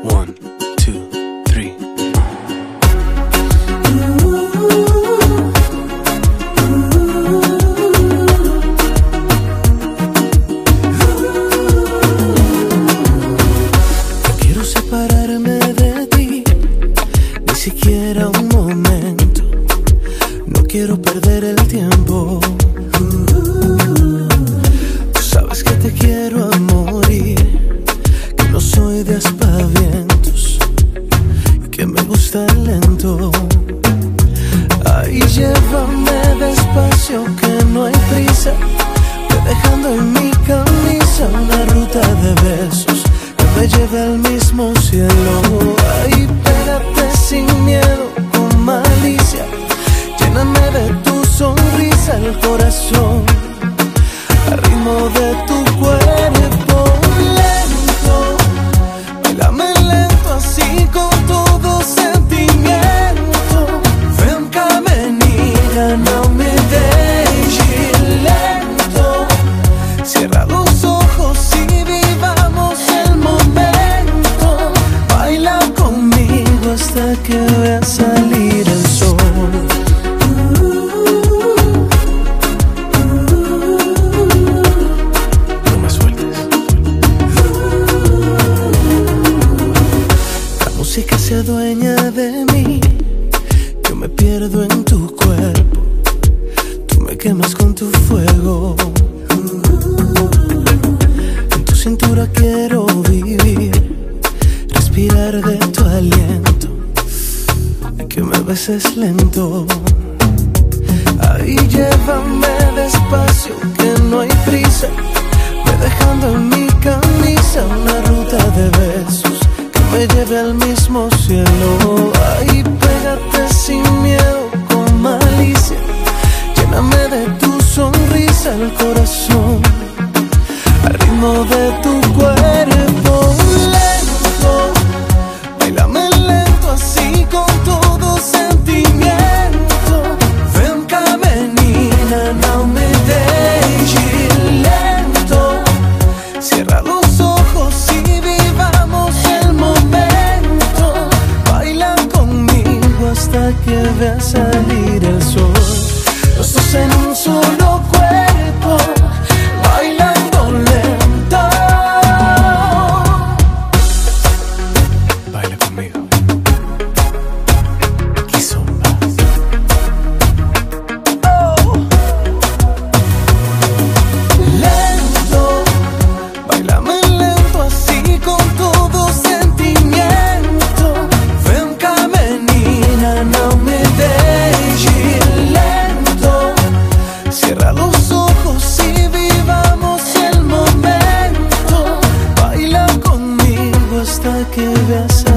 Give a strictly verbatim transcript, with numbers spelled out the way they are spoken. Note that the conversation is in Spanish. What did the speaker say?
One, two, three. No quiero separarme de ti, ni siquiera un momento. No quiero perder el tiempo. Tú sabes que te quiero a morir, que no soy de aspavientos, que me gusta el lento. Ay, llévame despacio, que no hay prisa, ve dejando en mi camisa una ruta de besos que me lleve al mismo cielo. Ay, pégate sin miedo, con malicia, lléname de tu sonrisa el corazón, al ritmo de tu cuerpo. Lento, bailame lento así con todo sentimiento. Ven cá, menina, não me deixes lento. Cierra los ojos y vivamos el momento. Baila conmigo hasta que vea salir el sol. Que se adueña de mí, yo me pierdo en tu cuerpo, tú me quemas con tu fuego. En tu cintura quiero vivir, respirar de tu aliento, y que me beses lento. Ahí llévame despacio, que no hay prisa, ve dejando en mi camisa una ruta de besos me lleve al mismo cielo. Ay, pégate sin miedo, con malicia, lléname de tu sonrisa el corazón, al ritmo de tu cuerpo. Lento, bailame lento así con todo sentimiento. Ven cá, menina, não me deixes lento. Cierra los ojos y vivamos el momento. Baila conmigo hasta que vea salir el sol. Los dos en un solo cuerpo, bailando lento. Baila conmigo. Kizomba. Oh. Lento, bailame lento así con todo sentimiento. Ven cá, menina, não me deixes lento. Cierra los ojos y vivamos el momento. Baila conmigo hasta que veas